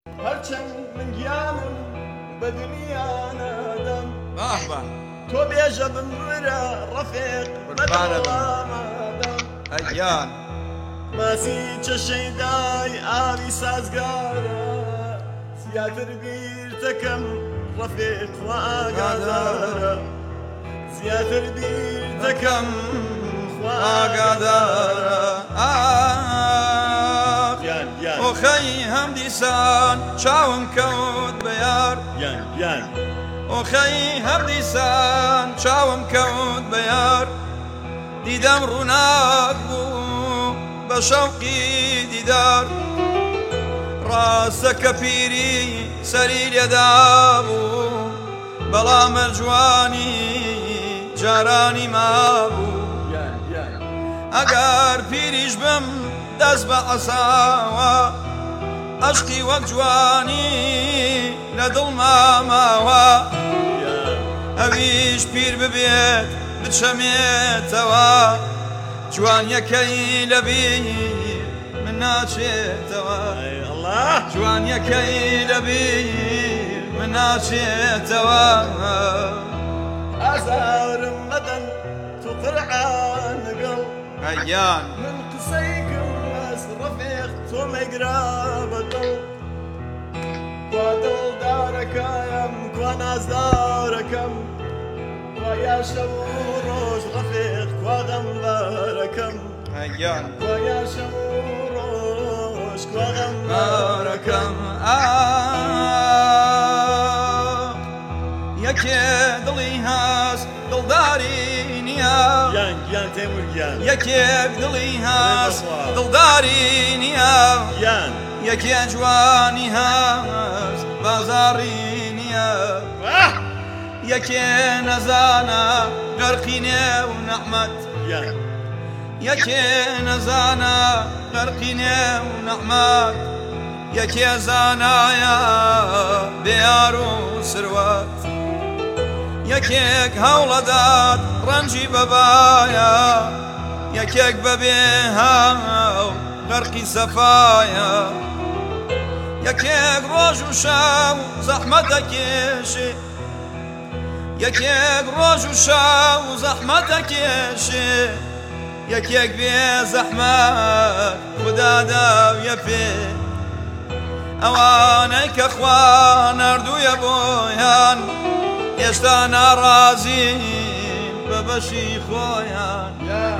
هەرچەند من گیانم بە دنیا نادەم تۆ بێژە بمرە ڕەفیق بەدەوڵامادەم ئەگیان ماسی چەشەیدای ئاوی سازگارە زیاتر بیر دەکەم ڕەفیق خوا ئاگادارە زیاتر بیر دەکەم خوا ئاگادارە ئۆخەی هەم دیسان چاوم کەوت بە یار ئۆخەی هەم دیسان چاوم کەوت بە یار دیدەم ڕووناک بوو بە شەوقی دیدار ڕاستە کە پیری سەری لێدا بوو بەڵام جوانی جارانی مابوو ئەگەر پیریش بم دەست بە عەساوە عەشقی وەک جوانی لە دڵما ماوە ئەویش پیر ببێت بچەمێتەوە جوانیەکەی لەبیر من ناچێتەوە جوانیەکەی لەبیر من ناچێتەوە ئازارم مەدەن تو قورعان لەگەڵ ئەیان من قسەیکم بەس ڕەفیق تۆ مەیگرا بەدڵ کوا دڵدارەکەم کوا نازدارەکەم کوا یاشەو ڕۆژ ڕەفیق کوا غەمبارەکەم ئەیان کوا یاشەو ڕۆژ کوا غەمبارەکەم یەکێ دڵی هەست دڵداری نییە گیان تێمورگیان یەکێک دڵی هەست دڵداری نییە یەکێ جوانی هەست بازاڕی نییە یەکێ نەزانە غەرقی نێو نەحمەت یەکێ نەزانە غەرقی نێو نەحمەت یەکێ زانایە بێیار و سروەت یەکێک هەوڵەدات ڕەنجی بەبایە یەکێک بەبێ هاو غەرقی سەفایە یەکێک ڕۆژ و شەو زەحمەتەکێشێ یەکێک ڕۆژ و شەو زەحمەتەکێشێ یەکێک بێ زەحمەت خوددا داویە پێ ئەوانەی کە خوا ناردوویە بۆیان هێشتا ناڕازین بە بەشی خۆیان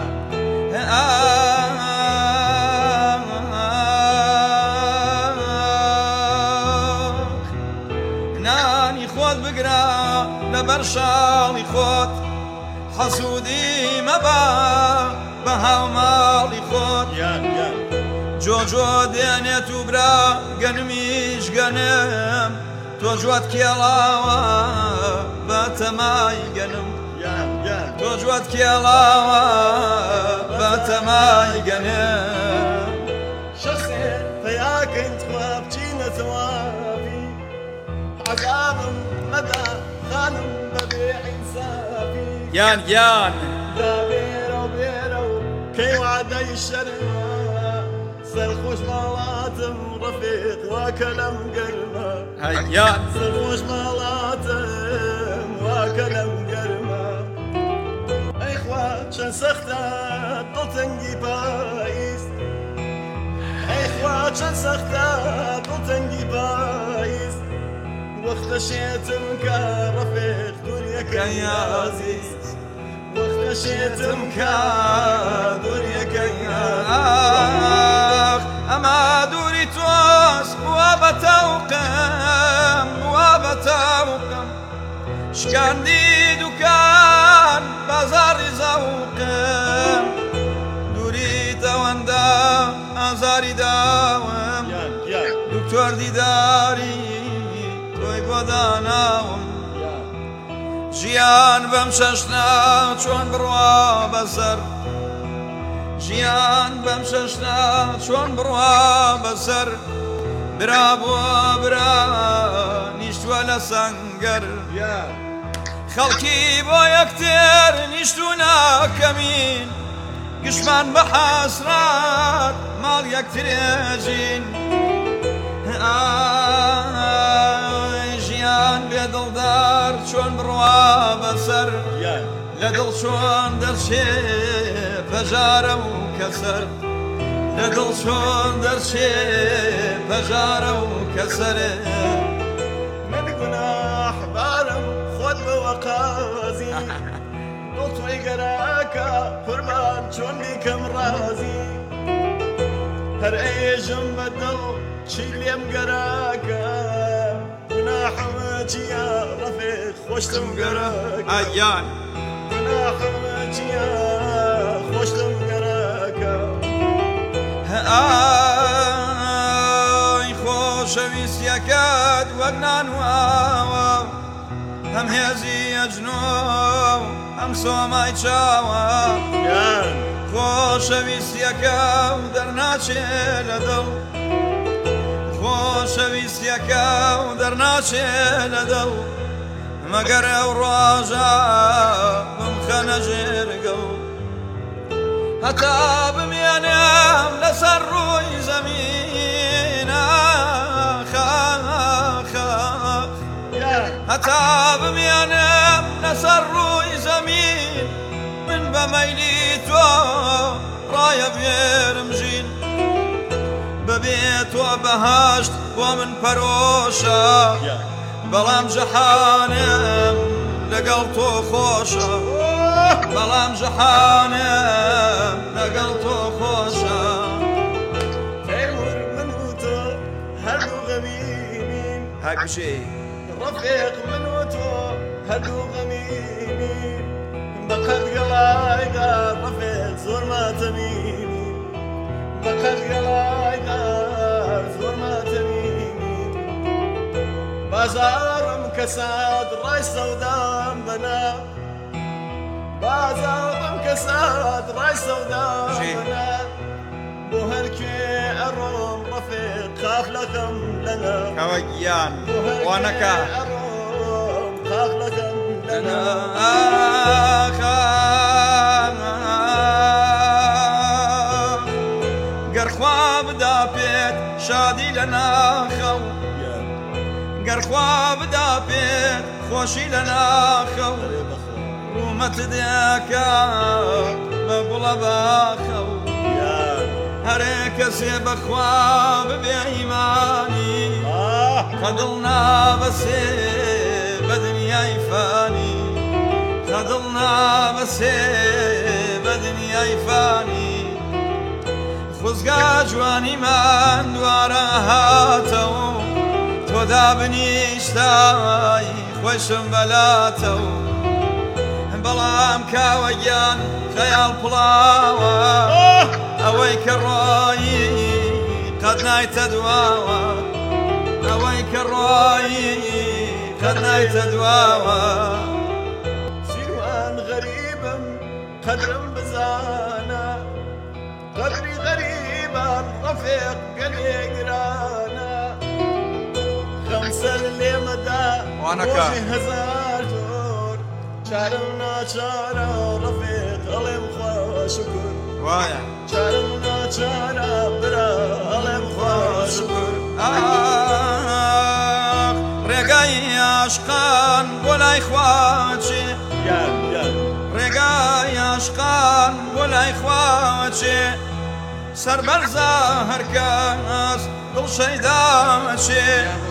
نانی خۆت بگرە لەبەر شاڵی خۆت حەسوودی مەبە بە هاوماڵی خۆت جۆجۆ دێنێت و برا گەنمیش گەنم تۆ جوات کێڵاوە بە تەمای گەنم تۆ جوات کێڵاوە بە تەمای گەنم شەخصێ پەیاکەین خوا بچینە تەوابی عەزابم مەدە خانم بەبێ ئینسافی گیان دابێرە و بێرە و کەی وعدەی شەرمە سەرخۆش ماڵاتم ڕەفیق واکە لەم گەرمە ئەیان سەرخۆش ماڵاتم واکە لەم گەرمە ئەی خوا چەند سەختە دڵتەنگی پاییز ئەی خوا چەند سەختە دڵتەنگی پاییز وەختە شێتم کە ڕەفیق دووریەکەی عەزیز وەختە شێتم کە دووریەکەی ئەمە دووری تۆس بووە بە تەوقم بووە بە تەوقم شکاندی دوکان بازاڕی زەوقم دووری تەوەندە ئازاری داوم دکتۆر دیداری تۆی بۆ داناوم ژیان بەم شەشنا چۆن بڕوا بەسەر ژیان بەم شەشنا چۆن بڕوا بەسەر برا بووە برا نیشتووە لە سەنگەر خەڵکی بۆ یەکتر نیشتوونە کەمین گشمان بە حەسرات ماڵ یەکترێژین لدڵ چۆن دەرچێ پەژارە و کەسەر لدڵ چۆن دەرچێ پەژارە و کەسەرێ من گوناح بارم خۆت بەوە قازی دڵ تۆی گەراکە قوربان چۆن بیکەم ڕازی هەر ئێژم بە دڵ چی لێم گەراکە گوناحمە چییە ڕەفیق خۆشتم گەراکە ئایان گوناحمە چییە خۆشتم گەراکە ئای خۆشەویستیەکەت وەک نانواوە هەم هێزی ئەجنۆ هەم سۆمای چاوە خۆشەویستیەکە و دەرناچێ لە دڵ خۆشەویستیەکە و دەرناچێ لە دڵ مەگەر ئەو ڕۆژە بمخەنە ژێرگەڵ هەتا بمێنم لەسەر ڕووی زەمین هەتا بمێنم لەسەر ڕووی زەمین من بە مەیلی تۆ ڕایە بێرم ژین بەبێ تۆ بەهەشت بۆ من پەرۆشە بەڵام جەحانم لەگەڵ تۆ خۆشە بەڵام جەحانم لەگەڵ تۆ خۆشە تەیمور من و تۆ هەردوو غەمینین هەکوشێ ڕەفیق من و تۆ هەردوو غەمینین بەقەد گەڵایدا ڕەفیق زۆر ماتەمینی بەقەد گەڵایدا زۆر ماتەمینی بازارم کەسات ڕای سەودام بەنا بازارم کەسات ڕای سەودام بەنا بۆ هەرکێ ئەڕۆم ڕەفیق قافلەکەم لەنا ئەوە گیان وانەکە ئەڕۆم قافلەکەم لەنا گەرخوا بدا پێت شادی لە ناخەو گەرخوا بدا پێت خۆشی لە ناخەو ڕوومەت دێکە بە گوڵە باخەو هەرێ کەسێ بەخوا ببێ ئیمانی قەدڵ نابەسێ بە دنیای فانی قەدڵ نابەسێ بە دنیای فانی خۆزگا جوانیمان دوارە هاتەوە تۆ دابنیشتای خۆشم بەلاتەوە بەڵام کاوەگیان خەیاڵ پڵاوە ئەوەی کە ڕۆیی قەت نایتە دواوە ئەوەی کە ڕۆیی قەت نایتە دواوە سیروان غەریبم قەدرم بزانە قەدری غەریبان ڕەفیق گەلێ گرانە خەمسەر لێمەدا ڕۆژی هەزار جۆر چارم ناچارە ڕەفیق ئەڵێم خوا شوکر وایە چارم ناچارە برا ئەڵێم خوا شوکر ڕێگای عاشقان بۆ لای خواچێ ڕێگای عاشقان بۆ لای خواچێ سەربەرزە هەرکەس دڵ شەیداچێ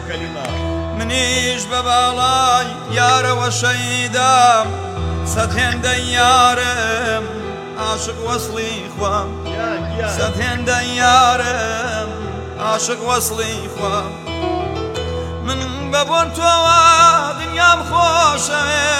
منیش بە باڵای یارەوە شەیدام سەد هێندەی یارم عاشق وەسڵی خوام سەد هێندەی یارم عاشق وەسڵی خوام من بە بۆن تۆوە دنیام خۆشەوێ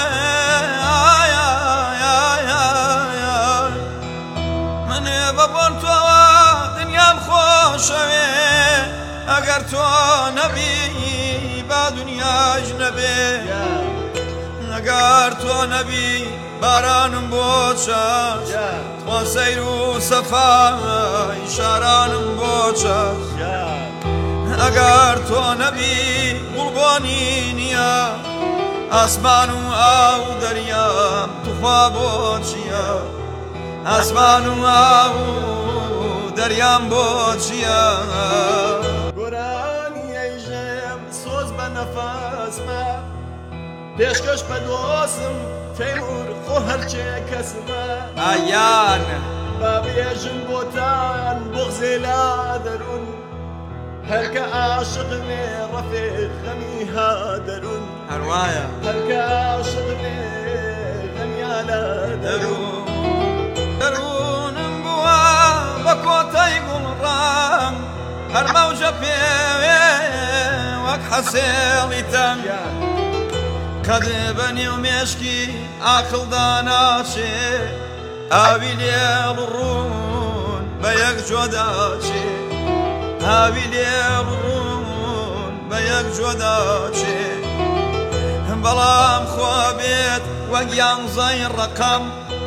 من بە بۆن تۆوە دنیام خۆشەوێ ئەگەر تۆ نەبی با دنیاش نەبێ ئەگەر تۆ نەبی بارانم بۆ چاش تۆ سەیر و سەفای شارانم بۆ چاش ئەگەر تۆ نەبی گوڵبۆنی نییە ئاسمان و ئاو دەریام توخوا بۆ چییە ئاسمان و ئاو دەریام بۆ چییە گۆرانی ئەیژەم سۆز بە نەفەسمە پێشکەش بە دۆستم تەیمور خۆ هەرچێ کەسمە ئایان با بێژم بۆتان بغزێ لا دەروون هەرکە عاشقمێ ڕەفێق غەمی ها دەروون هەروایە هەرکە عاشقمێ غەمیا لا دەروون دەروونم بووە بە کۆتەی گوڵڕام هەر مەوجە پێوێ وەک حەسێڵی تەم قەد بە نێو مێشکی عاقڵدا ناچێ ئاوی لێ بڕوون بە یەک جۆداچێ ئاوی لێ بڕوون بە یەک جۆداچێ بەڵام خوا بێت وەک یانزەی ڕەقەم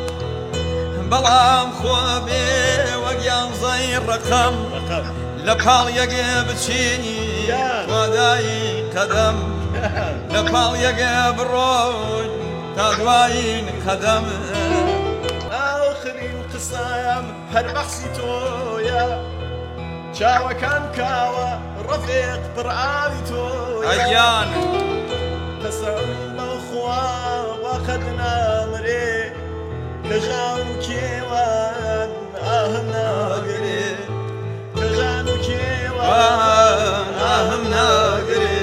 بەڵام خوا بێ وەک یانزەی ڕەقەم لە پاڵ یەکێ بچینی وادایی قەدەم لە پاڵ یەکێ بڕۆین تا دوایین قەدەم ئاخرین قسەم هەر بەخسی تۆیە چاوەکان کاوە ڕەفێق پڕ ئاوی تۆیە ئەیان قەسەم بەخوا وەقەت نامرێ کە ژان و کێوان ئاهم ناگرێ کە ژان و کێوان ئاهم ناگرێ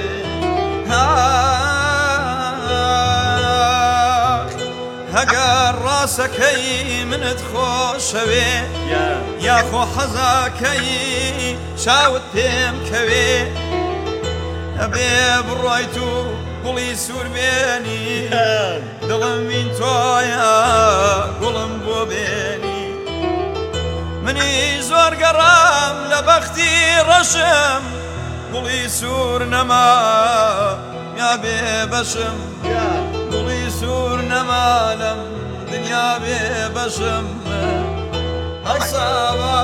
هەگەر ڕاستەکەی منت خۆشەوێ یاخۆ حەزاکەی چاوت پێم کەوێ ئەبێ بڕۆیت و گوڵی سوور بێنی دڵم وین تۆیە گوڵم بۆ بێنی منی زۆر گەڕام لە بەختی ڕەشم گوڵی سوور نەما یا بێ بەشم گوڵی سوور نەمالم دنیا بێ بەشم هەڵسا با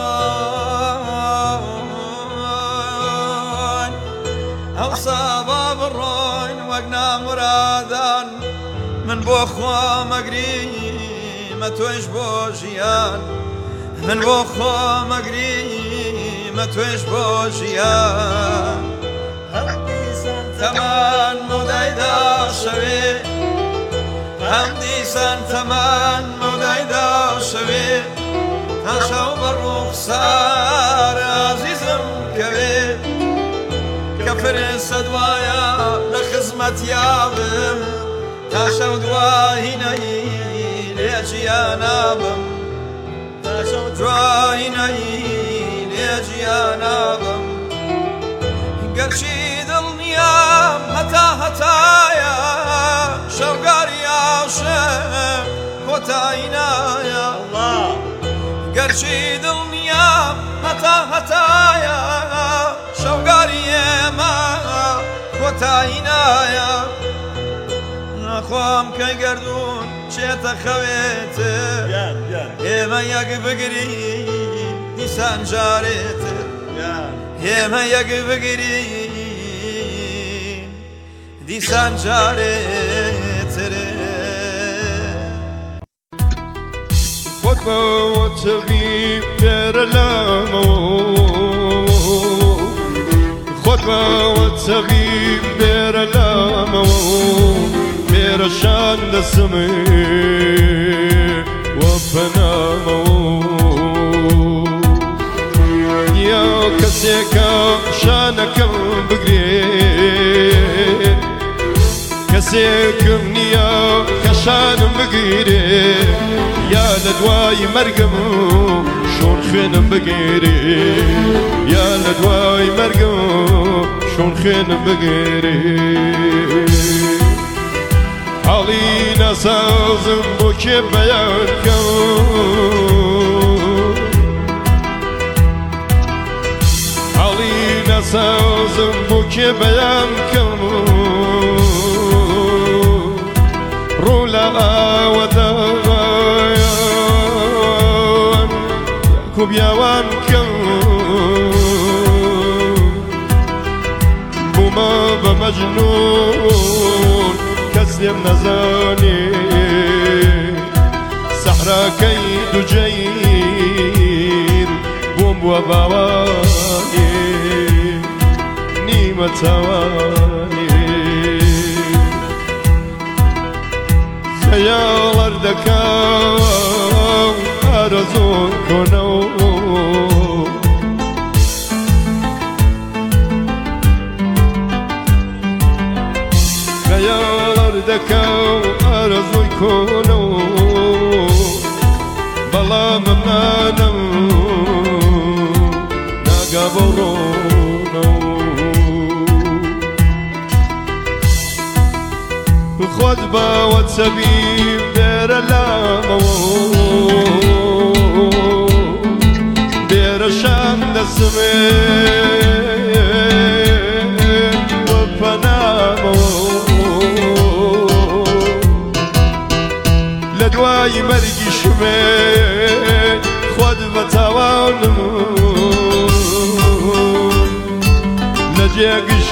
بڕۆین هەڵسا با بڕۆین وەک نامورادان من بۆ خوا مەگریمە تۆیش بۆ ژیان من بۆ خوا مەگریمە تۆیش بۆ ژیان تەمان مەودایدا شەوێ هەم دیسان تەمان مەودایدا شەوێ تا شەو بە ڕوخسار عەزیزم کەوێ کە فرێسە دوایە لە خزمەتیا بم تا شەو دوایینەی لێ گیانە بم تا شەو دوایینەی لێ گیانە بم گەرچی دڵنیام هەتا هەتایە شەوگاری عاشق کۆتایی نایە گەرچی دڵنیام هەتا هەتایە شەوگاری ئێمە کۆتایی نایە نەخوام کەی گەردوون چێتە خەوێتر ئێمە یەک بگرین دیسان جارێتر ئێمە یەک بگرین دیسان جارێتر خۆت بەوە چەوی پێرە لامەوە خۆت بەوە چەوی پێرە لامەوە پێرەشان دەسمێ وە پەنامەوە یا کەسێکە شانەکەم بگرێ کەسێکم نییە کە شانم بگیرێ یا لە دوای مەرگم شۆن خوێنم بگێرێ یا لە دوای مەرگم شۆن خوێنم بگێرێ حاڵی نەسازم بۆ کێ بەیان کەم حاڵی نەسازم بۆ کێ بەیان کەم ڕوو لە ئاوەدایان کوبیاوان کەم بوومە بە مەجنون کەس لێم نەزانێ سەحراکەی دووجەیر بووم بووە باوانێ نیمە چاوانێ خەیاڵەر دەکەم ئارەزوی کۆنەوە خەیاڵەر دەکەم ئارەزوی کۆنەوە بەڵامم نانم ناگا بۆ ڕۆنەوە خۆت باوەت سەبیم دێرە لامەوە دێرە شان دەسمێ وە پەنامەوە لە دوای مەرگی شمێ خۆت بە تاوانم لە جێگەش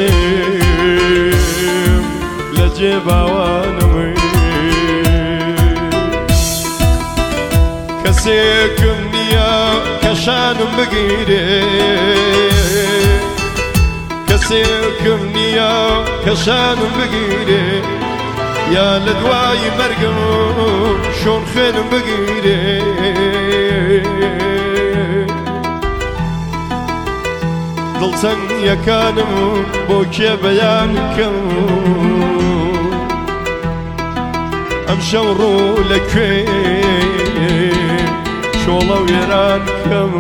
کەسێم لە جێ باوانمێ کەسێکم نییە کەشانم بگیرێ کەسێکم نییە کەشانم بگیرێ یا لە دوای مەرگم شۆن خوێنم بگیرێ دڵتەنگیەکانم بۆ کێ بەیان بکەم ئەم شەو ڕوو لەکوێ شۆڵە وێران بکەم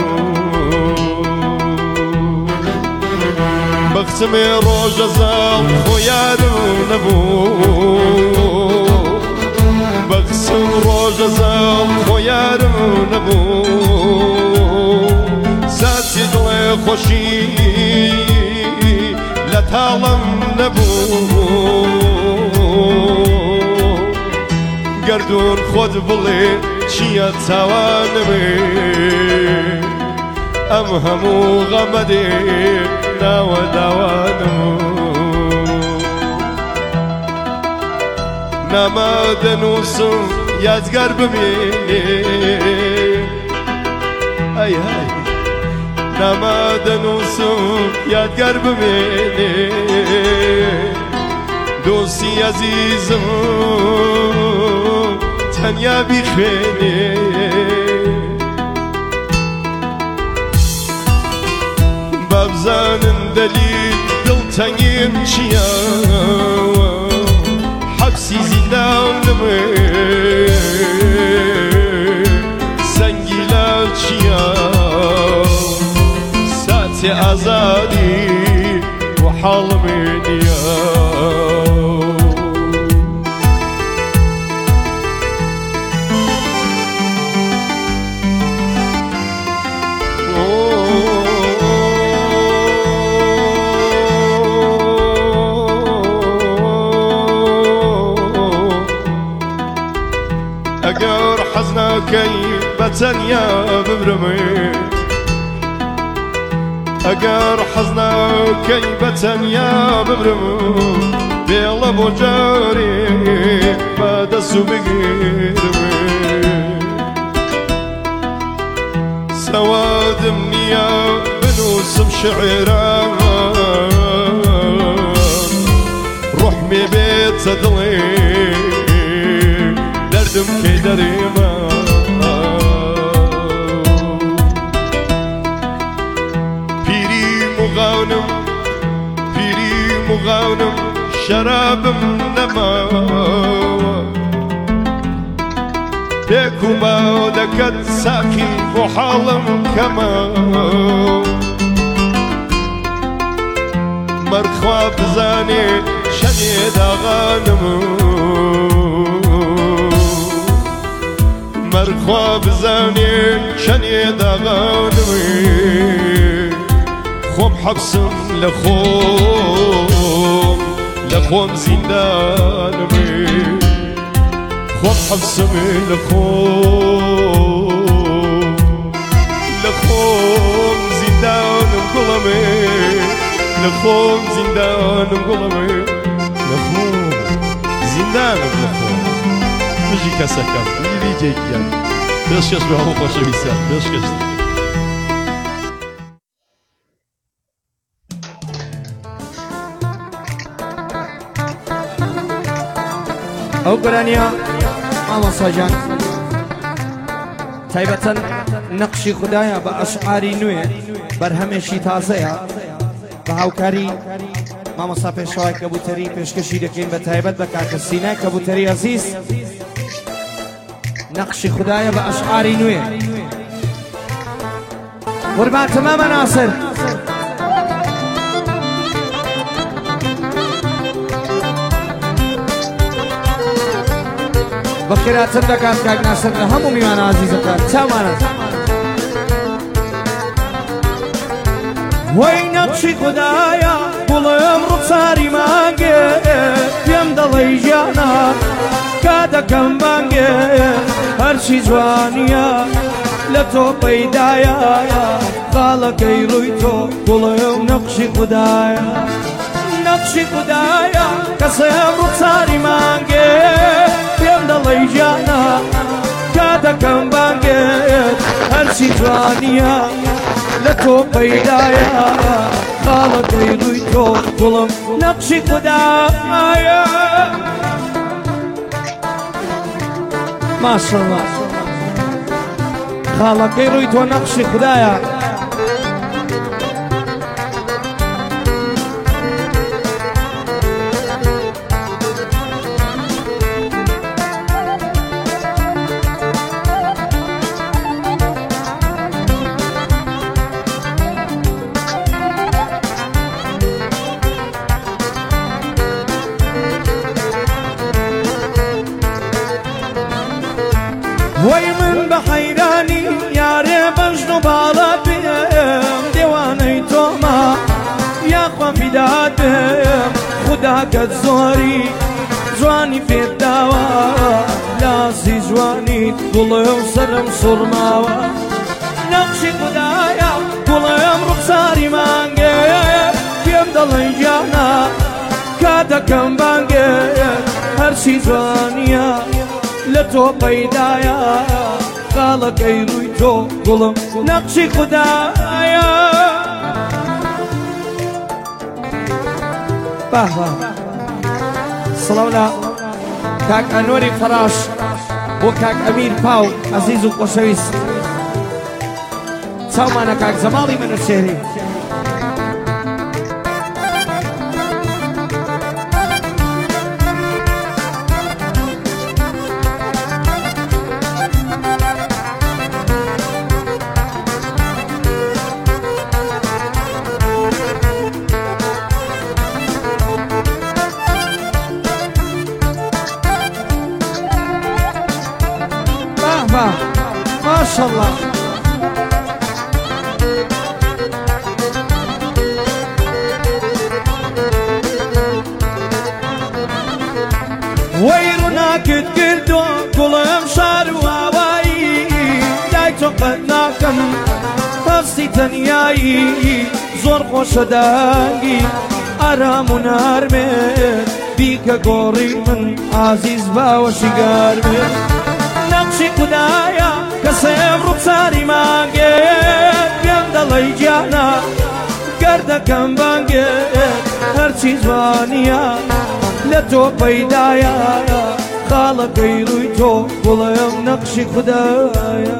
بەختمێ ڕۆژە زاڵ خۆ یارم نەبوو بەختم ڕۆژە زاڵ خۆ یارم نەبوو ساتی دڵێ خۆشی لە تاڵم نەبوو گەردون خۆت بڵێ چییە تاوانمێ ئەم هەموو غەمە دێ ناوە داوانم نامە دەنووسم یادگار ببێنێ ئەی هەی نامە دەنووسم یادگار ببێنێ دۆستی عەزیزم تەنیا بیخوێنێ بابزانن دەلیل دڵتەنگیم چییە حەبسی زیندانمێ سەنگی لە چییە ساتی ئازادی و حاڵمێ نییە ئەگەر حەز ناکەی بەتەنیا ببرمێت ئەگەر حەز ناکەی بەتەنیا ببرم بێڵە بۆ جارێ بەدەست و بگیرمێ سەوادم نییە بنووسم شعێران ڕوحمێ بێتە دڵێ دەردم کەی دەرێمە پیریم و غاونم شەرابم نەماوە پێک و باودەکەت ساقی بۆ حاڵم کەمە مەرخوا بزانێ شەنێ داغانم مەرخوا بزانێ شەنێ داغانم خۆم حەبسم لە خۆم زیندانمێ خۆم حەبسم لە خۆم زیندانم گوڵەمێ لە خۆم زیندانم گوڵەمێ لە خۆم زیندانم لە خۆم مژی کەسەکەم میلی جێگیان پێشکەش بە هەموو خۆشەویستان پێشکەش ئەو گۆرانیە مامۆستا جان تایبەتەن نەقشی خودایە بە ئەشعاری نوێ بەرهەمێکی تازەیە بە هاوکاری مامۆستا پێشەوای کەبوتەری پێشکەشی دەکەین بە تایبەت بە کاکە سینای کەبوتەری عەزیز نەقشی خودایە بە ئەشعاری نوێ قوربان تەمامە ناسر بەخێراتر دەکات کاک ناسر لە هەموو میوانە عەزیزەکان چاوانە وەی نەقشی خودایە گوڵم ڕوخساری مانگێ پێم دەڵێ ژیانە کاتەکەم بانگێ هەرچی جوانیە لە تۆ پەیدایە خاڵەکەی ڕووی تۆ گوڵم نەقشی خودایە نەقشی خودایە کەسێم ڕوخساری مانگێ پێم دەڵێ ژیانە کاتەکەم بانگێ هەرچی جوانیە لە تۆ پەیدایە خاڵەکەی ڕووی تۆ گوڵم نەقشی خودایە ماشەڵڵا خاڵەکەی ڕووی تۆ نەقشی خودایە وەی من بە حەیرانی یارێ بەژن و باڵە بێم دێوانەی تۆمە یاخوا فیدات بێم خوداکەت زۆری جوانی پێداوە لاسی جوانیت گوڵێ و سەرم سوڕماوە نەقشی خودایە گوڵێم ڕوخساری مانگێ پێم دەڵێ گیانە کاتەکەم بانگێ هەرچی جوانیە لە تۆ پەیدایە خاڵەکەی ڕووی تۆ گوڵم نەقشی خودایە بەها سڵاو لە کاک ئەنوەری فەراش بۆ کاک ئەمیر پاو عەزیز و خۆشەویست چاومانە کاک زەماڵی مەنوچێری ما شاء الله ويرناكت كردو كلهم شار وهواي دايتو قد ناكم هستي تنياي زور خوش داقي ارام ونارمن بيك قوري من عزيز باوشي قارمن نقشی خودایە کەسێم ڕوخساری مانگێ پێم دەڵێ گیانە گەردەکەم بانگێ هەرچی جوانیە لە تۆ پەیدایە خاڵەکەی ڕووی تۆ گوڵێم نەقشی خودایە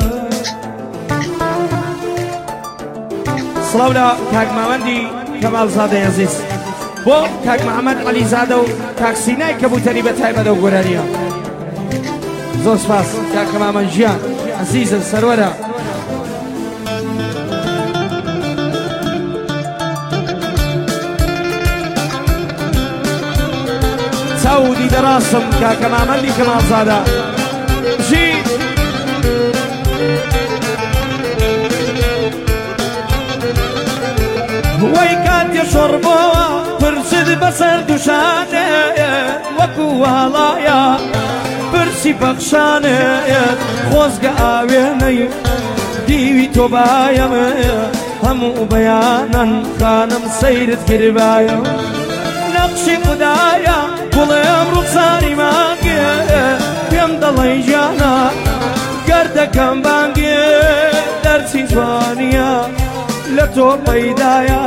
سڵاو لە کاک ماوەندی کەماڵزادەی عەزیز بۆ کاک محەممەد عەلیزادە و کاک سینای کەبوتەری بە تایبەتە و گۆرانیە زۆر سپاس کاکە مامەن ژیان عەزیزن سەروەرە چاودی دەڕاستم کاکە مامەندی کەماڵزادە ژی وەی کاتێ شۆڕبۆوە پرسد بەسەر دووشانێ وەکو واڵایە پرسی بەخشانێت خۆزگە ئاوێنەی دیوی تۆ بایەمێ هەموو بەیانەن خانم سەیرت گربایە نەقشی خودایە گوڵێم ڕوخساری مانگێ پێم دەڵێ ژیانە گەردەکەم بانگێ دەرچی جوانیە لە تۆ پەیدایە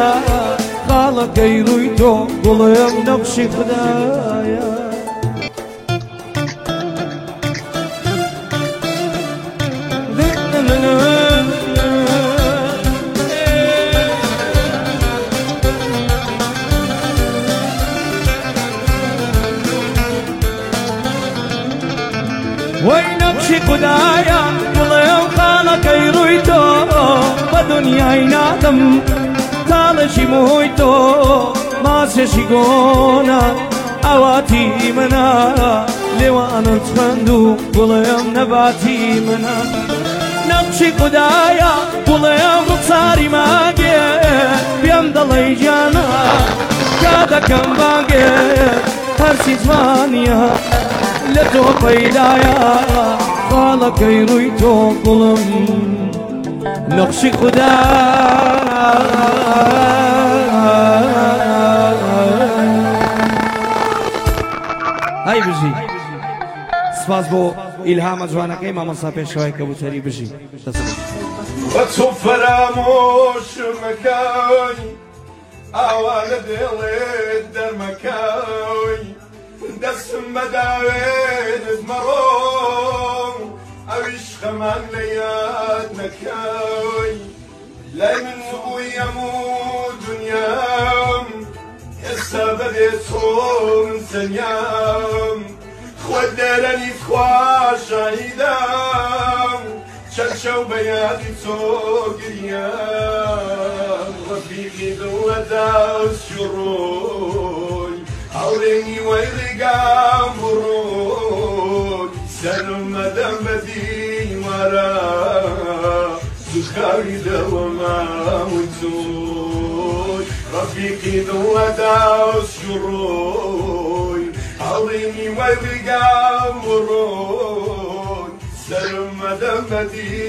خاڵەکەی ڕووی تۆ گوڵێم نەقشی خودایە وينكشي قدايا يلا وقالك يرويتو بدنيا ينادم تالشي مويتو ما سيشيقونا اواتي منا لوانا تفندو قليم نباتي منا نقشي قدايا قليم رقصاري ماقي بيمدلي جانا كادا كم باقي هرسي زمانيا لتو قيدايا قالك يرويتو قلم نقشي قدايا هاي بجي سپاس بۆ ئیلهامە جوانەکەی مامۆستا پێشەوای کەبوتەری بژی وەچۆ فەرامۆش مەکەی ئاوانە دێڵێت دەرمەکەی دەستم بەداوێت مەڕۆم ئەویش خەمان لە یاد نەکەی لای من بووی هەموو دونیام ئێستا بەبێ تۆ من سەنیام خۆت دەرەنیت خوا شاهیدام چەند شەو بە یادی تۆ گریام ڕەفیقی دڵە دەست و ڕۆی هەوڵێنی وەی ڕێگام بڕۆی سەرم مەدەم بە دیوارە زوخاوی دەوەماون تۆی ڕەفیقی دڵە دەست و ڕۆی هەوڵێنی وەی ڕێگام بڕۆی سەرم مەدەم بە دیوارە